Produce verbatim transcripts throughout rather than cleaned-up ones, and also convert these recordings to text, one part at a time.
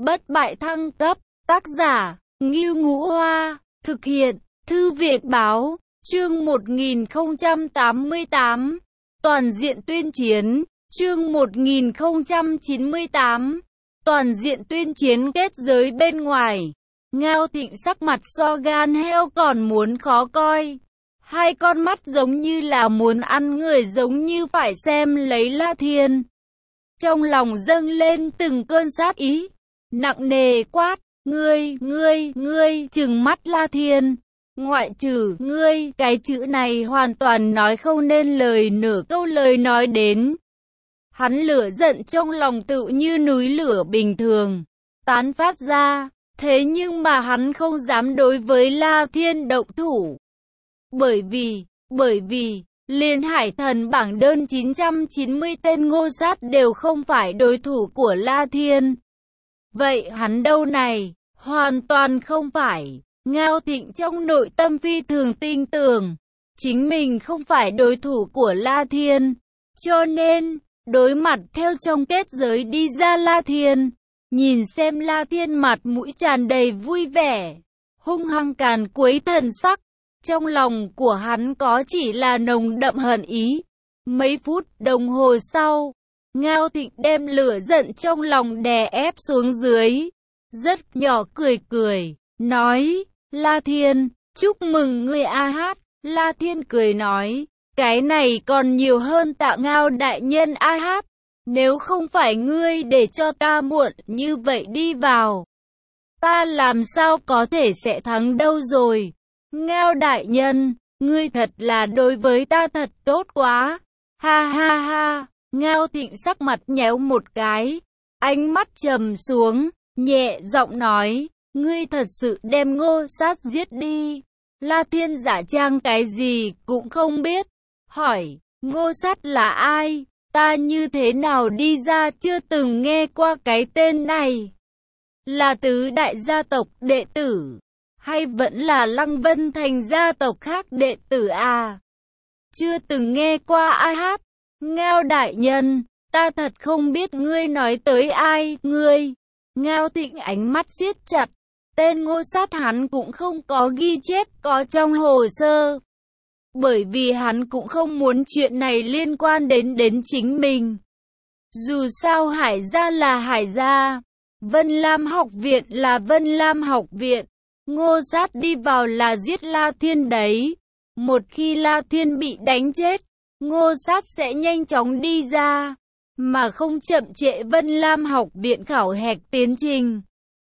bất bại thăng cấp, tác giả, Ngưu Ngũ Hoa, thực hiện, Thư viện Báo, chương một nghìn không trăm tám mươi tám, toàn diện tuyên chiến, chương một nghìn không trăm chín mươi tám, toàn diện tuyên chiến kết giới bên ngoài. Ngao Thịnh sắc mặt so gan heo còn muốn khó coi, hai con mắt giống như là muốn ăn người, giống như phải xem lấy La Thiên. Trong lòng dâng lên từng cơn sát ý, nặng nề quát, ngươi, ngươi, ngươi, trừng mắt La Thiên. Ngoại trừ ngươi, cái chữ này hoàn toàn nói không nên lời nửa câu lời nói đến. Hắn lửa giận trong lòng tự như núi lửa bình thường, tán phát ra, thế nhưng mà hắn không dám đối với La Thiên động thủ. Bởi vì, bởi vì, liền hải thần bảng đơn chín trăm chín mươi tên ngô sát đều không phải đối thủ của La Thiên. Vậy hắn đâu này? Hoàn toàn không phải. Ngao Thịnh trong nội tâm phi thường tin tưởng, chính mình không phải đối thủ của La Thiên. Cho nên, đối mặt theo trong kết giới đi ra La Thiên, nhìn xem La Thiên mặt mũi tràn đầy vui vẻ, hung hăng càn quấy thần sắc. Trong lòng của hắn có chỉ là nồng đậm hận ý. Mấy phút đồng hồ sau, Ngao Thịnh đem lửa giận trong lòng đè ép xuống dưới, rất nhỏ cười cười, nói, La Thiên, chúc mừng ngươi a hát. La Thiên cười nói, cái này còn nhiều hơn tạ Ngao đại nhân a hát, nếu không phải ngươi để cho ta muộn như vậy đi vào, ta làm sao có thể sẽ thắng đâu rồi. Ngao đại nhân, ngươi thật là đối với ta thật tốt quá, ha ha ha. Ngao Thịnh sắc mặt nhéo một cái, ánh mắt trầm xuống, nhẹ giọng nói, ngươi thật sự đem ngô sát giết đi. La Thiên giả trang cái gì cũng không biết, hỏi, ngô sát là ai? Ta như thế nào đi ra chưa từng nghe qua cái tên này? Là tứ đại gia tộc đệ tử, hay vẫn là Lăng Vân Thành gia tộc khác đệ tử à? Chưa từng nghe qua ai hát. Ngao đại nhân, ta thật không biết ngươi nói tới ai, ngươi. Ngao Thịnh ánh mắt siết chặt, tên ngô sát hắn cũng không có ghi chép có trong hồ sơ. Bởi vì hắn cũng không muốn chuyện này liên quan đến đến chính mình. Dù sao Hải gia là Hải gia, Vân Lam học viện là Vân Lam học viện. Ngô sát đi vào là giết La Thiên đấy. Một khi La Thiên bị đánh chết, ngô sát sẽ nhanh chóng đi ra, mà không chậm trễ Vân Lam học viện khảo hạch tiến trình.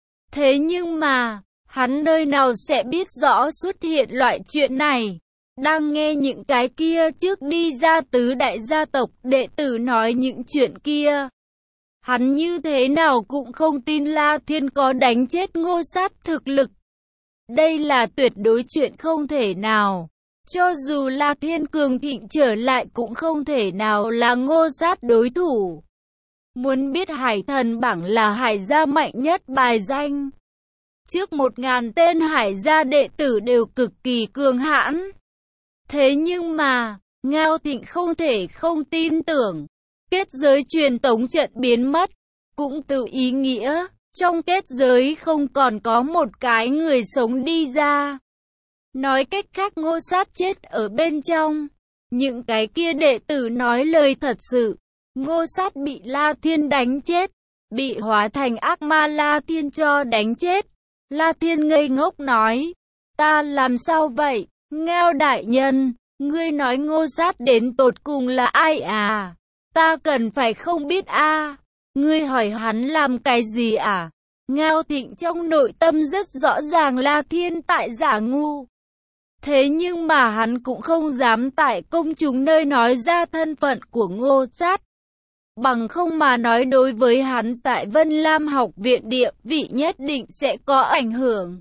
Thế nhưng mà, hắn nơi nào sẽ biết rõ xuất hiện loại chuyện này. Đang nghe những cái kia trước đi ra tứ đại gia tộc đệ tử nói những chuyện kia, hắn như thế nào cũng không tin La Thiên có đánh chết ngô sát thực lực. Đây là tuyệt đối chuyện không thể nào. Cho dù La Thiên cường thịnh trở lại cũng không thể nào là ngô sát đối thủ. Muốn biết hải thần bảng là hải gia mạnh nhất bài danh. Trước một ngàn tên hải gia đệ tử đều cực kỳ cường hãn. Thế nhưng mà, Ngao Thịnh không thể không tin tưởng. Kết giới truyền tống trận biến mất, cũng tự ý nghĩa, trong kết giới không còn có một cái người sống đi ra. Nói cách khác ngô sát chết ở bên trong. Những cái kia đệ tử nói lời thật sự. Ngô sát bị La Thiên đánh chết, bị hóa thành ác ma La Thiên cho đánh chết. La Thiên ngây ngốc nói, ta làm sao vậy? Ngao đại nhân, ngươi nói ngô sát đến tột cùng là ai à? Ta cần phải không biết a à? Ngươi hỏi hắn làm cái gì à? Ngao Thịnh trong nội tâm rất rõ ràng La Thiên tại giả ngu. Thế nhưng mà hắn cũng không dám tại công chúng nơi nói ra thân phận của ngô sát. Bằng không mà nói đối với hắn tại Vân Lam học viện địa vị nhất định sẽ có ảnh hưởng.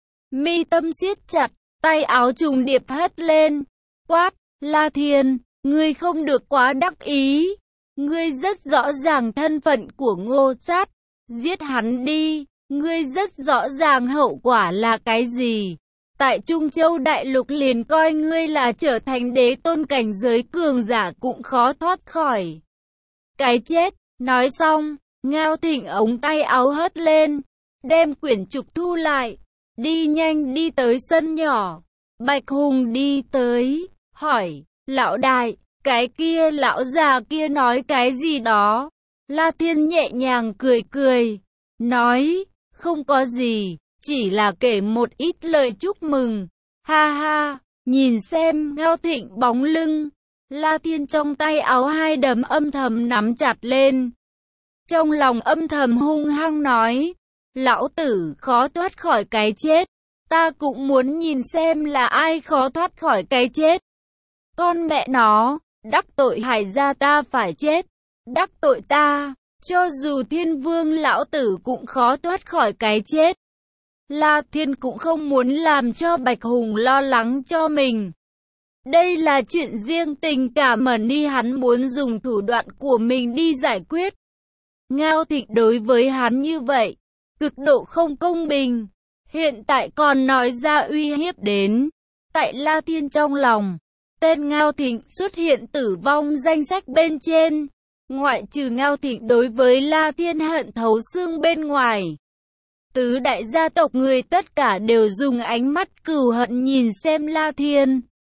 Mi tâm siết chặt, tay áo trùng điệp hất lên, quát, La Thiên, ngươi không được quá đắc ý. Ngươi rất rõ ràng thân phận của ngô sát, giết hắn đi, ngươi rất rõ ràng hậu quả là cái gì. Tại Trung Châu Đại Lục liền coi ngươi là trở thành đế tôn cảnh giới cường giả cũng khó thoát khỏi cái chết. Nói xong, Ngao Thịnh ống tay áo hất lên, đem quyển trục thu lại, đi nhanh đi tới sân nhỏ. Bạch Hùng đi tới, hỏi, lão đại, cái kia lão già kia nói cái gì đó? La Thiên nhẹ nhàng cười cười, nói, không có gì, chỉ là kể một ít lời chúc mừng. Ha ha, nhìn xem Ngao Thịnh bóng lưng, La Thiên trong tay áo hai đấm âm thầm nắm chặt lên. Trong lòng âm thầm hung hăng nói, lão tử khó thoát khỏi cái chết, ta cũng muốn nhìn xem là ai khó thoát khỏi cái chết. Con mẹ nó, đắc tội Hải gia ta phải chết, đắc tội ta, cho dù Thiên Vương lão tử cũng khó thoát khỏi cái chết. La Thiên cũng không muốn làm cho Bạch Hùng lo lắng cho mình. Đây là chuyện riêng tình cảm mà ni hắn muốn dùng thủ đoạn của mình đi giải quyết. Ngao Thịnh đối với hắn như vậy, cực độ không công bình. Hiện tại còn nói ra uy hiếp đến. Tại La Thiên trong lòng, tên Ngao Thịnh xuất hiện tử vong danh sách bên trên. Ngoại trừ Ngao Thịnh đối với La Thiên hận thấu xương bên ngoài, tứ đại gia tộc người tất cả đều dùng ánh mắt cừu hận nhìn xem La Thiên.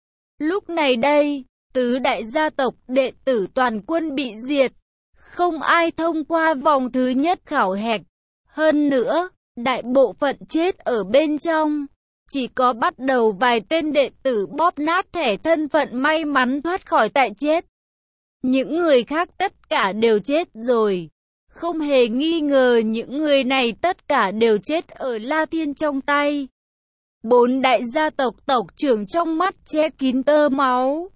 Lúc này đây, tứ đại gia tộc đệ tử toàn quân bị diệt, không ai thông qua vòng thứ nhất khảo hạch. Hơn nữa, đại bộ phận chết ở bên trong, chỉ có bắt đầu vài tên đệ tử bóp nát thẻ thân phận may mắn thoát khỏi tại chết. Những người khác tất cả đều chết rồi. Không hề nghi ngờ những người này tất cả đều chết ở La Thiên trong tay. Bốn đại gia tộc tộc trưởng trong mắt che kín tơ máu,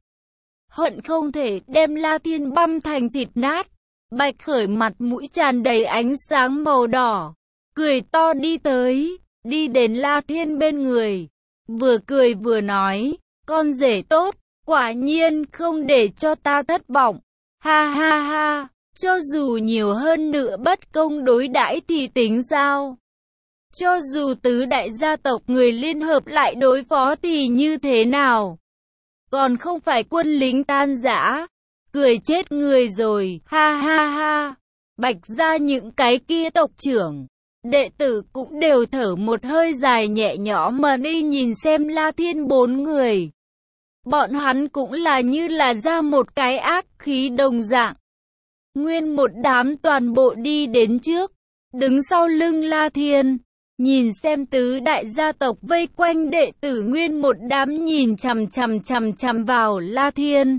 hận không thể đem La Thiên băm thành thịt nát. Bạch Khởi mặt mũi tràn đầy ánh sáng màu đỏ, cười to đi tới, đi đến La Thiên bên người, vừa cười vừa nói, con rể tốt, quả nhiên không để cho ta thất vọng. Ha ha ha, cho dù nhiều hơn nữa bất công đối đãi thì tính sao? Cho dù tứ đại gia tộc người liên hợp lại đối phó thì như thế nào? Còn không phải quân lính tan rã, cười chết người rồi, ha ha ha. Bạch gia những cái kia tộc trưởng, đệ tử cũng đều thở một hơi dài nhẹ nhõm mà đi nhìn xem La Thiên bốn người. Bọn hắn cũng là như là ra một cái ác khí đồng dạng. Nguyên một đám toàn bộ đi đến trước, đứng sau lưng La Thiên, nhìn xem tứ đại gia tộc vây quanh đệ tử nguyên một đám nhìn chằm chằm chằm chằm vào La Thiên.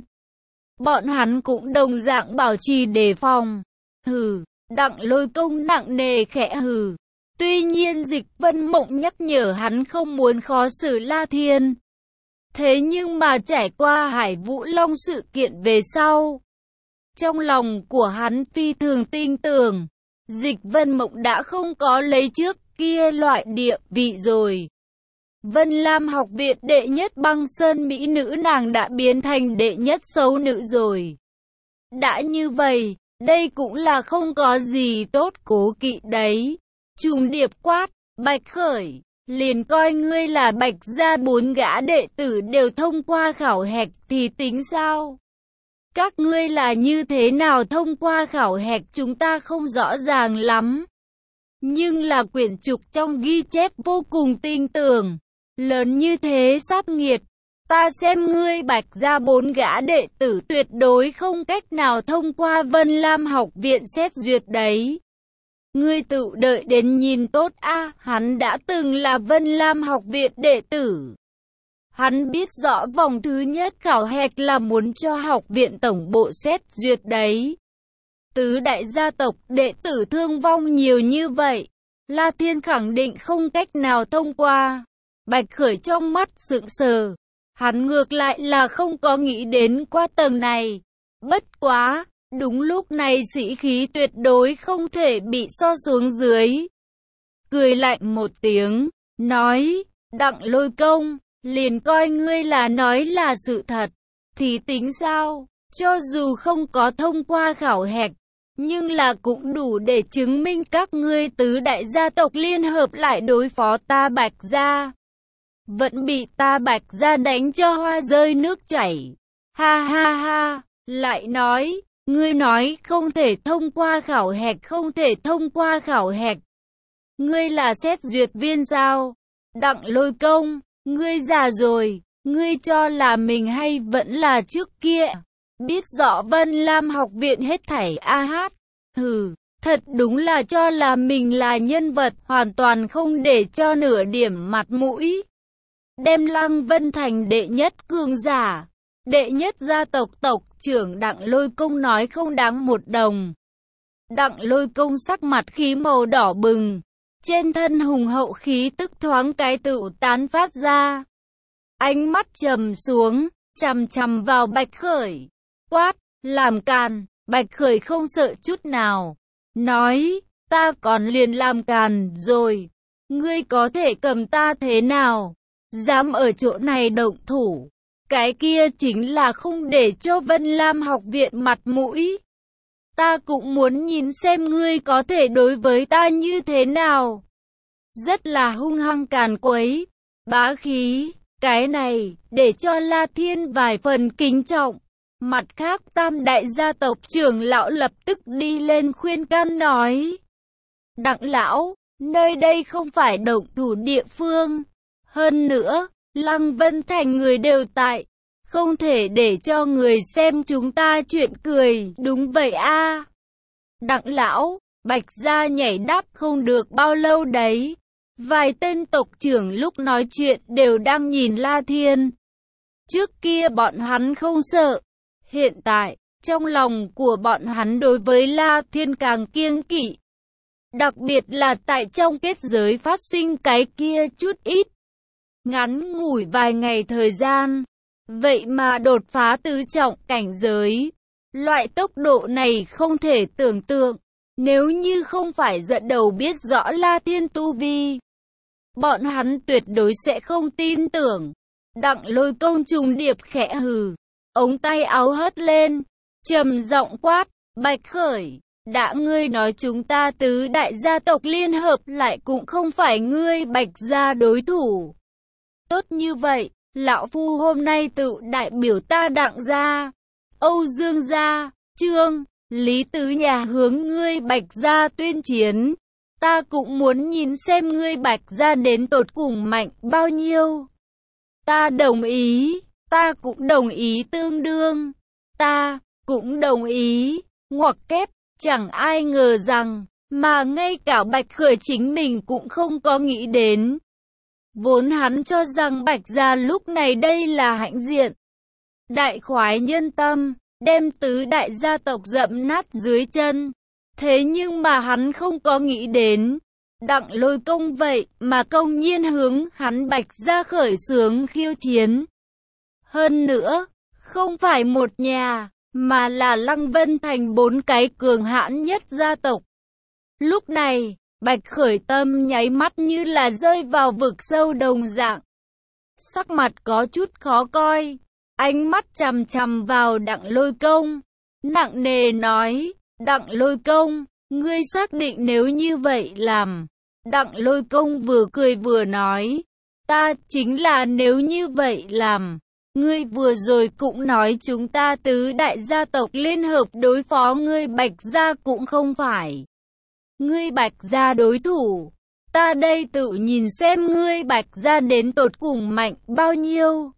Bọn hắn cũng đồng dạng bảo trì đề phòng. Hừ, Đặng Lôi Công nặng nề khẽ hừ. Tuy nhiên Dịch Vân Mộng nhắc nhở hắn không muốn khó xử La Thiên. Thế nhưng mà trải qua Hải Vũ Long sự kiện về sau, trong lòng của hắn phi thường tin tưởng, Dịch Vân Mộng đã không có lấy trước kia loại địa vị rồi. Vân Lam học viện đệ nhất băng sơn mỹ nữ nàng đã biến thành đệ nhất xấu nữ rồi. Đã như vậy, đây cũng là không có gì tốt cố kỵ đấy. Trùng điệp quát, Bạch Khởi, liền coi ngươi là Bạch gia bốn gã đệ tử đều thông qua khảo hạch thì tính sao? Các ngươi là như thế nào thông qua khảo hạch chúng ta không rõ ràng lắm. Nhưng là quyển trục trong ghi chép vô cùng tin tưởng. Lớn như thế sát nghiệt, ta xem ngươi Bạch gia bốn gã đệ tử tuyệt đối không cách nào thông qua Vân Lam học viện xét duyệt đấy. Ngươi tự đợi đến nhìn tốt a, à, hắn đã từng là Vân Lam học viện đệ tử. Hắn biết rõ vòng thứ nhất khảo hạch là muốn cho học viện tổng bộ xét duyệt đấy. Tứ đại gia tộc đệ tử thương vong nhiều như vậy, La Thiên khẳng định không cách nào thông qua. Bạch Khởi trong mắt sững sờ, hắn ngược lại là không có nghĩ đến qua tầng này. Bất quá, đúng lúc này sĩ khí tuyệt đối không thể bị so xuống dưới. Cười lạnh một tiếng, nói, Đặng Lôi Công, liền coi ngươi là nói là sự thật, thì tính sao? Cho dù không có thông qua khảo hạch, nhưng là cũng đủ để chứng minh các ngươi tứ đại gia tộc liên hợp lại đối phó ta Bạch gia. Vẫn bị ta Bạch gia đánh cho hoa rơi nước chảy. Ha ha ha, lại nói, Ngươi nói không thể thông qua khảo hạch, không thể thông qua khảo hạch. Ngươi là xét duyệt viên sao? Đặng Lôi Công, ngươi già rồi, ngươi cho là mình hay vẫn là trước kia? Biết rõ Vân Lam học viện hết thảy a hát. Hừ, thật đúng là cho là mình là nhân vật, hoàn toàn không để cho nửa điểm mặt mũi. Đem Lăng Vân thành đệ nhất cường giả, đệ nhất gia tộc tộc trưởng Đặng Lôi Công nói không đáng một đồng. Đặng Lôi Công sắc mặt khí màu đỏ bừng, trên thân hùng hậu khí tức thoáng cái tự tán phát ra. Ánh mắt trầm xuống, chằm chằm vào Bạch Khởi, quát, làm càn. Bạch Khởi không sợ chút nào, nói, ta còn liền làm càn rồi, ngươi có thể cầm ta thế nào? Dám ở chỗ này động thủ, cái kia chính là không để cho Vân Lam học viện mặt mũi. Ta cũng muốn nhìn xem ngươi có thể đối với ta như thế nào. Rất là hung hăng càn quấy, bá khí, cái này, để cho La Thiên vài phần kính trọng. Mặt khác tam đại gia tộc trưởng lão lập tức đi lên khuyên can nói. Đặng lão, nơi đây không phải động thủ địa phương. Hơn nữa, Lăng Vân thành người đều tại. Không thể để cho người xem chúng ta chuyện cười. Đúng vậy a. Đặng lão, Bạch gia nhảy đáp không được bao lâu đấy. Vài tên tộc trưởng lúc nói chuyện đều đang nhìn La Thiên. Trước kia bọn hắn không sợ. Hiện tại, trong lòng của bọn hắn đối với La Thiên càng kiêng kỵ. Đặc biệt là tại trong kết giới phát sinh cái kia chút ít. Ngắn ngủi vài ngày thời gian, vậy mà đột phá tứ trọng cảnh giới. Loại tốc độ này không thể tưởng tượng, nếu như không phải dẫn đầu biết rõ La Thiên tu vi. Bọn hắn tuyệt đối sẽ không tin tưởng. Đặng Lôi Công trùng điệp khẽ hừ, ống tay áo hất lên, trầm giọng quát, Bạch Khởi, đã ngươi nói chúng ta tứ đại gia tộc liên hợp lại cũng không phải ngươi Bạch gia đối thủ. Tốt như vậy, lão phu hôm nay tự đại biểu ta Đặng gia, Âu Dương gia, Trương, Lý tứ nhà hướng ngươi Bạch gia tuyên chiến. Ta cũng muốn nhìn xem ngươi Bạch gia đến tột cùng mạnh bao nhiêu. Ta đồng ý, ta cũng đồng ý tương đương. Ta cũng đồng ý, ngoặc kép, chẳng ai ngờ rằng, mà ngay cả Bạch Khởi chính mình cũng không có nghĩ đến. Vốn hắn cho rằng Bạch gia lúc này đây là hãnh diện. Đại khoái nhân tâm, đem tứ đại gia tộc dẫm nát dưới chân. Thế nhưng mà hắn không có nghĩ đến, Đặng Lôi Công vậy mà công nhiên hướng hắn Bạch gia khởi xướng khiêu chiến. Hơn nữa, không phải một nhà, mà là Lăng Vân thành bốn cái cường hãn nhất gia tộc. Lúc này, Bạch Khởi tâm nháy mắt như là rơi vào vực sâu đồng dạng. Sắc mặt có chút khó coi, ánh mắt chằm chằm vào Đặng Lôi Công, nặng nề nói, Đặng Lôi Công, ngươi xác định nếu như vậy làm. Đặng Lôi Công vừa cười vừa nói, ta chính là nếu như vậy làm. Ngươi vừa rồi cũng nói chúng ta tứ đại gia tộc liên hợp đối phó ngươi Bạch gia cũng không phải ngươi Bạch gia đối thủ. Ta đây tự nhìn xem ngươi Bạch gia đến tột cùng mạnh bao nhiêu.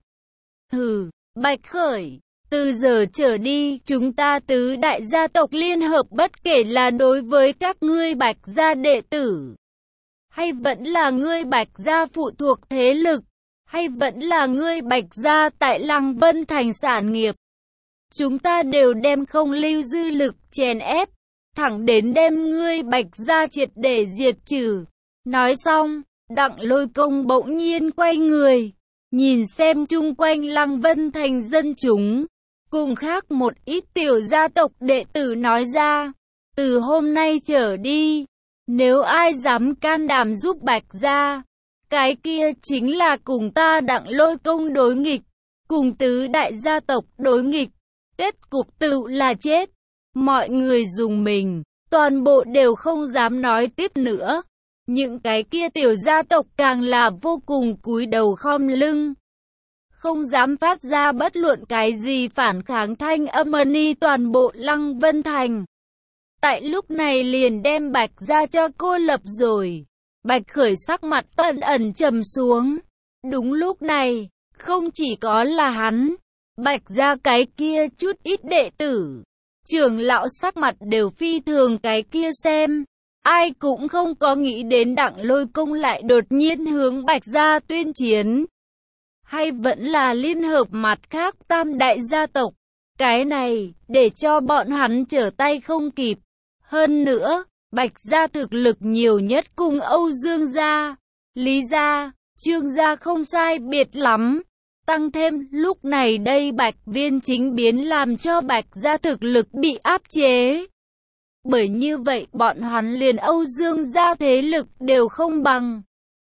Hừ, Bạch Khởi, từ giờ trở đi chúng ta tứ đại gia tộc liên hợp bất kể là đối với các ngươi Bạch gia đệ tử, hay vẫn là ngươi Bạch gia phụ thuộc thế lực, hay vẫn là ngươi Bạch gia tại Lăng Vân thành sản nghiệp, chúng ta đều đem không lưu dư lực chèn ép, thẳng đến đem ngươi Bạch gia triệt để diệt trừ. Nói xong, Đặng Lôi Công bỗng nhiên quay người, nhìn xem chung quanh Lăng Vân thành dân chúng, cùng khác một ít tiểu gia tộc đệ tử nói ra, từ hôm nay trở đi, nếu ai dám can đảm giúp Bạch gia, cái kia chính là cùng ta Đặng Lôi Công đối nghịch, cùng tứ đại gia tộc đối nghịch, kết cục tự là chết. Mọi người dùng mình, toàn bộ đều không dám nói tiếp nữa. Những cái kia tiểu gia tộc càng là vô cùng cúi đầu khom lưng. không dám phát ra bất luận cái gì phản kháng thanh âm ni toàn bộ Lăng Vân Thành. Tại lúc này liền đem Bạch Gia cho cô lập rồi. Bạch Khởi sắc mặt ẩn ẩn trầm xuống. Đúng lúc này, không chỉ có là hắn, Bạch Gia cái kia chút ít đệ tử, trưởng lão sắc mặt đều phi thường cái kia xem. Ai cũng không có nghĩ đến Đặng Lôi Công lại đột nhiên hướng Bạch Gia tuyên chiến. Hay vẫn là liên hợp mặt khác tam đại gia tộc. Cái này, để cho bọn hắn trở tay không kịp. Hơn nữa, Bạch Gia thực lực nhiều nhất cùng Âu Dương Gia, Lý Gia, Trương Gia không sai biệt lắm. Tăng thêm lúc này đây Bạch Viên chính biến làm cho Bạch Gia thực lực bị áp chế. Bởi như vậy bọn hắn liền Âu Dương Gia thế lực đều không bằng.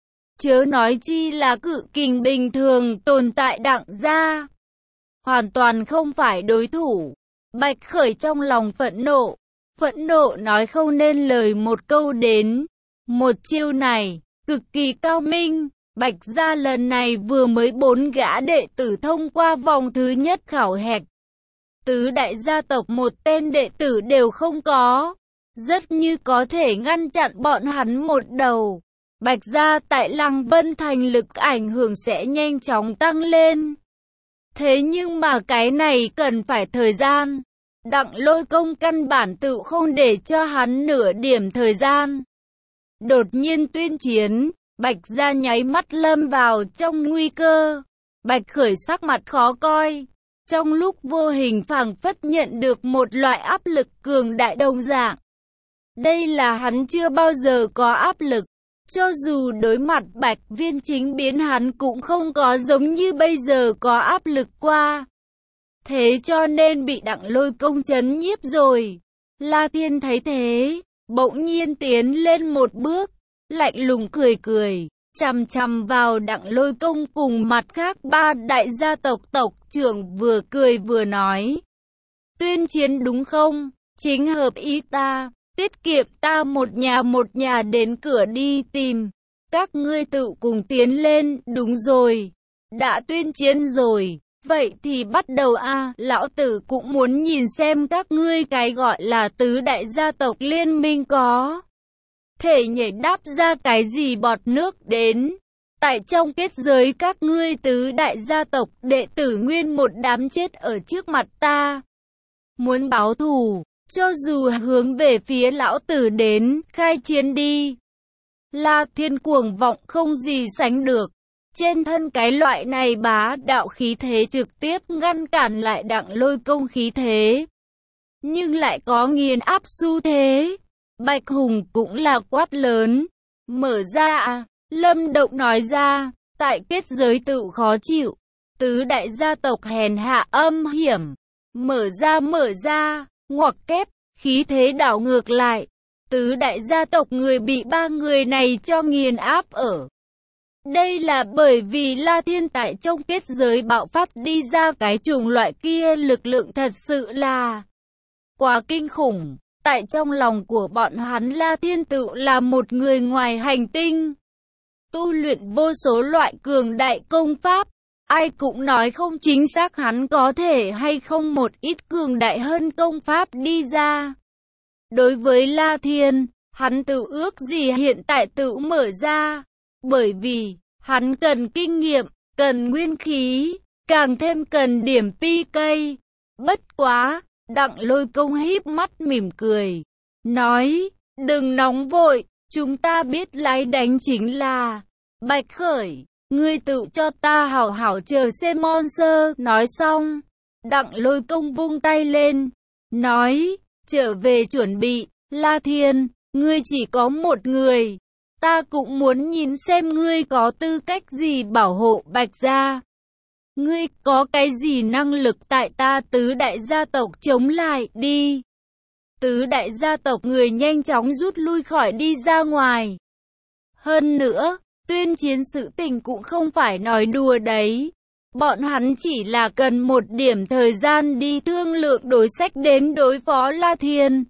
Chớ nói chi là cự kình bình thường tồn tại Đặng Gia. Hoàn toàn không phải đối thủ. Bạch Khởi trong lòng phẫn nộ. Phẫn nộ nói không nên lời một câu đến. Một chiêu này, cực kỳ cao minh. Bạch Gia lần này vừa mới bốn gã đệ tử thông qua vòng thứ nhất khảo hạch. Tứ đại gia tộc một tên đệ tử đều không có. Rất như có thể ngăn chặn bọn hắn một đầu. Bạch Gia tại Lăng Vân Thành lực ảnh hưởng sẽ nhanh chóng tăng lên. Thế nhưng mà cái này cần phải thời gian. Đặng Lôi Công căn bản tự không để cho hắn nửa điểm thời gian. Đột nhiên tuyên chiến, Bạch Gia nháy mắt lâm vào trong nguy cơ. Bạch Khởi sắc mặt khó coi. Trong lúc vô hình phảng phất nhận được một loại áp lực cường đại đồng dạng. Đây là hắn chưa bao giờ có áp lực. Cho dù đối mặt Bạch Viên chính biến hắn cũng không có giống như bây giờ có áp lực qua. Thế cho nên bị Đặng Lôi Công chấn nhiếp rồi. La Thiên thấy thế, bỗng nhiên tiến lên một bước, lạnh lùng cười cười, chằm chằm vào Đặng Lôi Công cùng mặt khác ba đại gia tộc tộc trưởng vừa cười vừa nói. Tuyên chiến đúng không? Chính hợp ý ta. Tiết kiệm ta một nhà một nhà đến cửa đi tìm. Các ngươi tự cùng tiến lên, đúng rồi. Đã tuyên chiến rồi. Vậy thì bắt đầu a à, lão tử cũng muốn nhìn xem các ngươi cái gọi là tứ đại gia tộc liên minh có thể nhảy đáp ra cái gì bọt nước đến. Tại trong kết giới các ngươi tứ đại gia tộc đệ tử nguyên một đám chết ở trước mặt ta. Muốn báo thù, cho dù hướng về phía lão tử đến, khai chiến đi. La Thiên cuồng vọng không gì sánh được. Trên thân cái loại này bá đạo khí thế trực tiếp ngăn cản lại Đặng Lôi Công khí thế. Nhưng lại có nghiền áp xu thế. Bạch Hùng cũng là quát lớn. Mở ra à, Lâm Động nói ra, tại kết giới tự khó chịu. Tứ đại gia tộc hèn hạ âm hiểm. Mở ra mở ra, ngoặc kép, khí thế đảo ngược lại. Tứ đại gia tộc người bị ba người này cho nghiền áp ở. Đây là bởi vì La Thiên tại trong kết giới bạo phát đi ra cái chủng loại kia lực lượng thật sự là quá kinh khủng. Tại trong lòng của bọn hắn La Thiên tự là một người ngoài hành tinh. Tu luyện vô số loại cường đại công pháp. Ai cũng nói không chính xác hắn có thể hay không một ít cường đại hơn công pháp đi ra. Đối với La Thiên, hắn tự ước gì hiện tại tự mở ra. Bởi vì, hắn cần kinh nghiệm, cần nguyên khí, càng thêm cần điểm pê ca. Bất quá, Đặng Lôi Công híp mắt mỉm cười. Nói, đừng nóng vội, chúng ta biết lái đánh chính là Bạch Khởi. Ngươi tự cho ta hảo hảo chờ xem monster. Nói xong, Đặng Lôi Công vung tay lên. Nói, trở về chuẩn bị, La Thiên, ngươi chỉ có một người. Ta cũng muốn nhìn xem ngươi có tư cách gì bảo hộ Bạch Gia. Ngươi có cái gì năng lực tại ta tứ đại gia tộc chống lại đi. Tứ đại gia tộc người nhanh chóng rút lui khỏi đi ra ngoài. Hơn nữa, tuyên chiến sự tình cũng không phải nói đùa đấy. Bọn hắn chỉ là cần một điểm thời gian đi thương lượng đối sách đến đối phó La Thiên.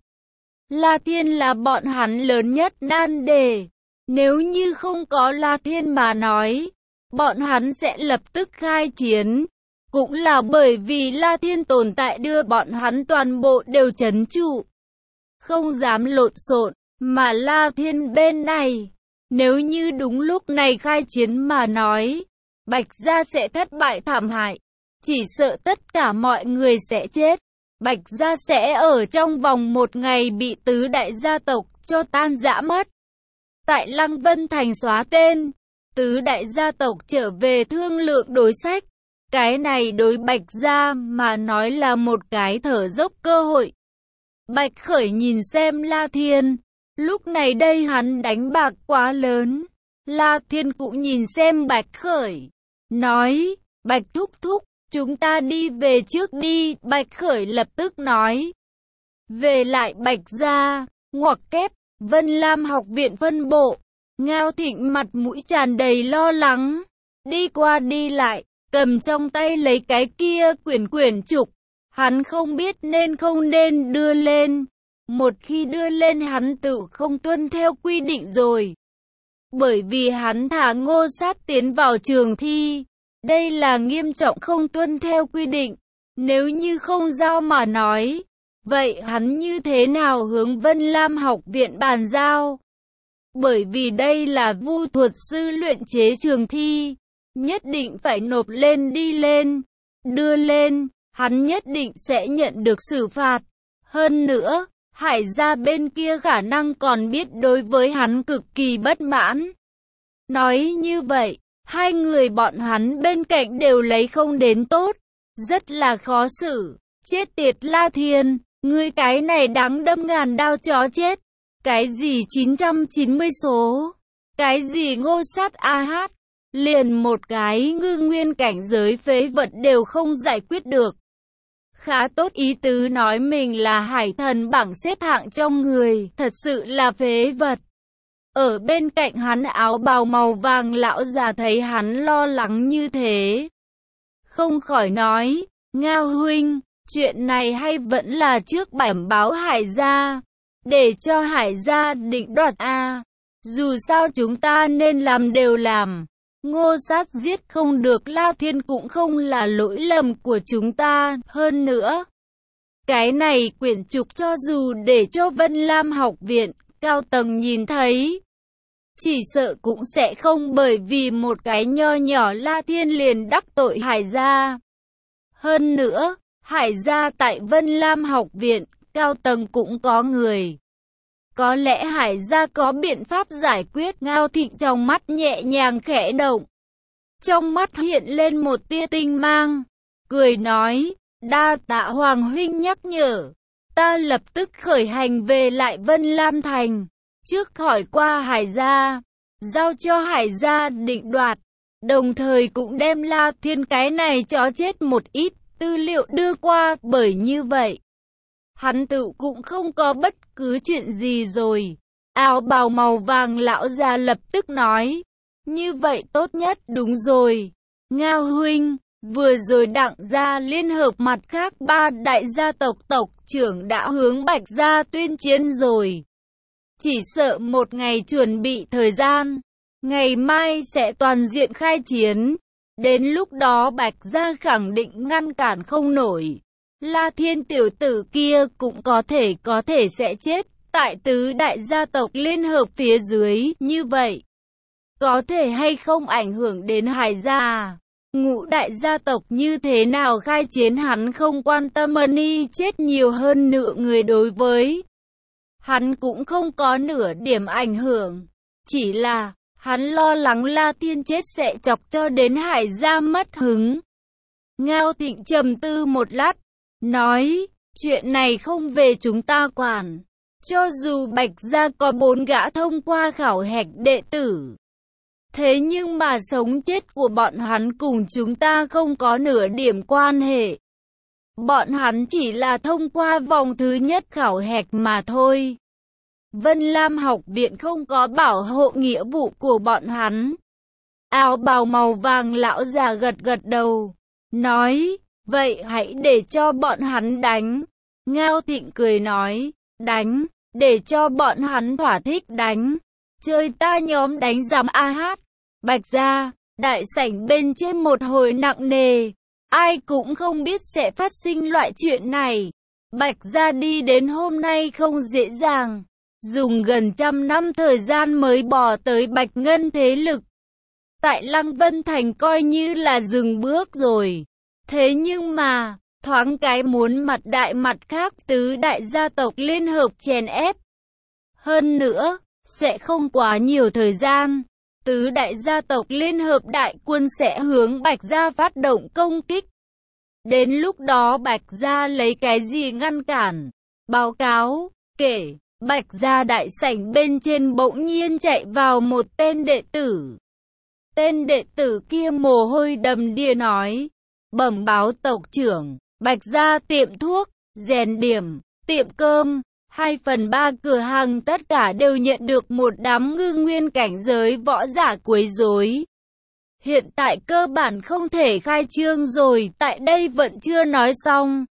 La Thiên là bọn hắn lớn nhất nan đề. Nếu như không có La Thiên mà nói, bọn hắn sẽ lập tức khai chiến. Cũng là bởi vì La Thiên tồn tại đưa bọn hắn toàn bộ đều trấn trụ. Không dám lộn xộn, mà La Thiên bên này, nếu như đúng lúc này khai chiến mà nói, Bạch Gia sẽ thất bại thảm hại. Chỉ sợ tất cả mọi người sẽ chết. Bạch Gia sẽ ở trong vòng một ngày bị tứ đại gia tộc cho tan rã mất. Tại Lăng Vân Thành xóa tên, tứ đại gia tộc trở về thương lượng đối sách. Cái này đối Bạch Gia mà nói là một cái thở dốc cơ hội. Bạch Khởi nhìn xem La Thiên, lúc này đây hắn đánh bạc quá lớn. La Thiên cũng nhìn xem Bạch Khởi, nói, Bạch Thúc Thúc, chúng ta đi về trước đi. Bạch Khởi lập tức nói, về lại Bạch Gia, ngoặc kép, Vân Lam học viện phân bộ. Ngao Thịnh mặt mũi tràn đầy lo lắng, đi qua đi lại, cầm trong tay lấy cái kia quyển quyển trục. Hắn không biết nên không nên đưa lên. Một khi đưa lên hắn tự không tuân theo quy định rồi. Bởi vì hắn thả Ngô Sát tiến vào trường thi. Đây là nghiêm trọng không tuân theo quy định. Nếu như không giao mà nói, vậy hắn như thế nào hướng Vân Lam học viện bàn giao? Bởi vì đây là vu thuật sư luyện chế trường thi, nhất định phải nộp lên đi lên, đưa lên, hắn nhất định sẽ nhận được xử phạt. Hơn nữa, Hải Gia bên kia khả năng còn biết đối với hắn cực kỳ bất mãn. Nói như vậy, hai người bọn hắn bên cạnh đều lấy không đến tốt, rất là khó xử. Chết tiệt La Thiên, ngươi cái này đáng đâm ngàn đao chó chết. Cái gì chín trăm chín mươi số, cái gì Ngô Sát a hát, liền một cái ngư nguyên cảnh giới phế vật đều không giải quyết được. Khá tốt, ý tứ nói mình là hải thần bảng xếp hạng trong người, thật sự là phế vật. Ở bên cạnh hắn áo bào màu vàng lão già thấy hắn lo lắng như thế, không khỏi nói, Ngao huynh, chuyện này hay vẫn là trước bẩm báo Hải Gia, để cho Hải Gia định đoạt a. Dù sao chúng ta nên làm đều làm. Ngô Sát giết không được La Thiên cũng không là lỗi lầm của chúng ta. Hơn nữa, cái này quyển trục cho dù để cho Vân Lam học viện cao tầng nhìn thấy, chỉ sợ cũng sẽ không bởi vì một cái nho nhỏ La Thiên liền đắc tội Hải Gia. Hơn nữa, Hải Gia tại Vân Lam học viện cao tầng cũng có người. Có lẽ Hải Gia có biện pháp giải quyết. Ngao Thịnh trong mắt nhẹ nhàng khẽ động, trong mắt hiện lên một tia tinh mang, cười nói, đa tạ Hoàng huynh nhắc nhở, ta lập tức khởi hành về lại Vân Lam Thành, trước hỏi qua Hải Gia, giao cho Hải Gia định đoạt, đồng thời cũng đem La Thiên cái này chó chết một ít tư liệu đưa qua. Bởi như vậy, hắn tự cũng không có bất cứ chuyện gì rồi. Áo bào màu vàng lão già lập tức nói, như vậy tốt nhất. Đúng rồi, Ngao huynh, vừa rồi Đặng gia liên hợp mặt khác ba đại gia tộc tộc trưởng đã hướng Bạch gia tuyên chiến rồi. Chỉ sợ một ngày chuẩn bị thời gian, ngày mai sẽ toàn diện khai chiến. Đến lúc đó Bạch gia khẳng định ngăn cản không nổi. La Thiên tiểu tử kia cũng có thể có thể sẽ chết tại tứ đại gia tộc liên hợp phía dưới. Như vậy, có thể hay không ảnh hưởng đến Hải Gia? Ngũ đại gia tộc như thế nào khai chiến hắn không quan tâm, Mani chết nhiều hơn nửa người đối với hắn cũng không có nửa điểm ảnh hưởng. Chỉ là, hắn lo lắng La Thiên chết sẽ chọc cho đến Hải Gia mất hứng. Ngao Thịnh trầm tư một lát, nói, chuyện này không về chúng ta quản. Cho dù Bạch Gia có bốn gã thông qua khảo hạch đệ tử, thế nhưng mà sống chết của bọn hắn cùng chúng ta không có nửa điểm quan hệ. Bọn hắn chỉ là thông qua vòng thứ nhất khảo hạch mà thôi. Vân Lam học viện không có bảo hộ nghĩa vụ của bọn hắn. Áo bào màu vàng lão già gật gật đầu, nói, vậy hãy để cho bọn hắn đánh. Ngao Thịnh cười nói, đánh, để cho bọn hắn thỏa thích đánh. Chơi ta nhóm đánh giám a hát. Bạch Gia, Đại sảnh bên trên một hồi nặng nề, ai cũng không biết sẽ phát sinh loại chuyện này. Bạch gia đi đến hôm nay không dễ dàng, dùng gần trăm năm thời gian mới bò tới Bạch Ngân thế lực. Tại Lăng Vân Thành coi như là dừng bước rồi. Thế nhưng mà, thoáng cái muốn mặt đại mặt khác tứ đại gia tộc liên hợp chèn ép. Hơn nữa, sẽ không quá nhiều thời gian. Tứ đại gia tộc liên hợp đại quân sẽ hướng Bạch gia phát động công kích. Đến lúc đó Bạch gia lấy cái gì ngăn cản? Báo cáo, kể, Bạch gia đại sảnh bên trên bỗng nhiên chạy vào một tên đệ tử. Tên đệ tử kia mồ hôi đầm đìa nói, bẩm báo tộc trưởng, Bạch gia tiệm thuốc, rèn điểm, tiệm cơm, hai phần ba cửa hàng tất cả đều nhận được một đám ngư nguyên cảnh giới võ giả quấy rối. Hiện tại cơ bản không thể khai trương rồi, tại đây vẫn chưa nói xong.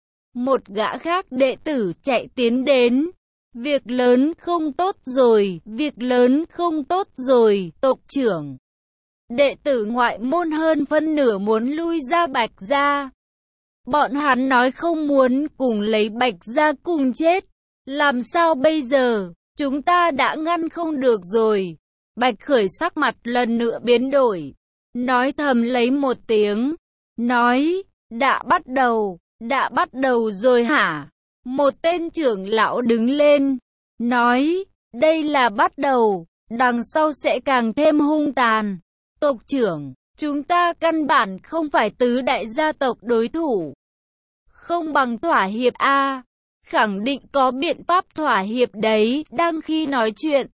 Một gã khác đệ tử chạy tiến đến. Việc lớn không tốt rồi, việc lớn không tốt rồi, tộc trưởng. Đệ tử ngoại môn hơn phân nửa muốn lui ra Bạch gia. Bọn hắn nói không muốn cùng lấy Bạch gia cùng chết. Làm sao bây giờ? Chúng ta đã ngăn không được rồi. Bạch Khởi sắc mặt lần nữa biến đổi. Nói thầm lấy một tiếng. Nói, đã bắt đầu, đã bắt đầu rồi hả? Một tên trưởng lão đứng lên. Nói, đây là bắt đầu, đằng sau sẽ càng thêm hung tàn. Tộc trưởng, chúng ta căn bản không phải tứ đại gia tộc đối thủ. Không bằng thỏa hiệp a. Khẳng định có biện pháp thỏa hiệp đấy. Đang khi nói chuyện,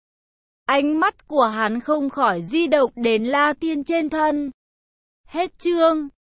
ánh mắt của hắn không khỏi di động đến La Thiên trên thân. Hết chương.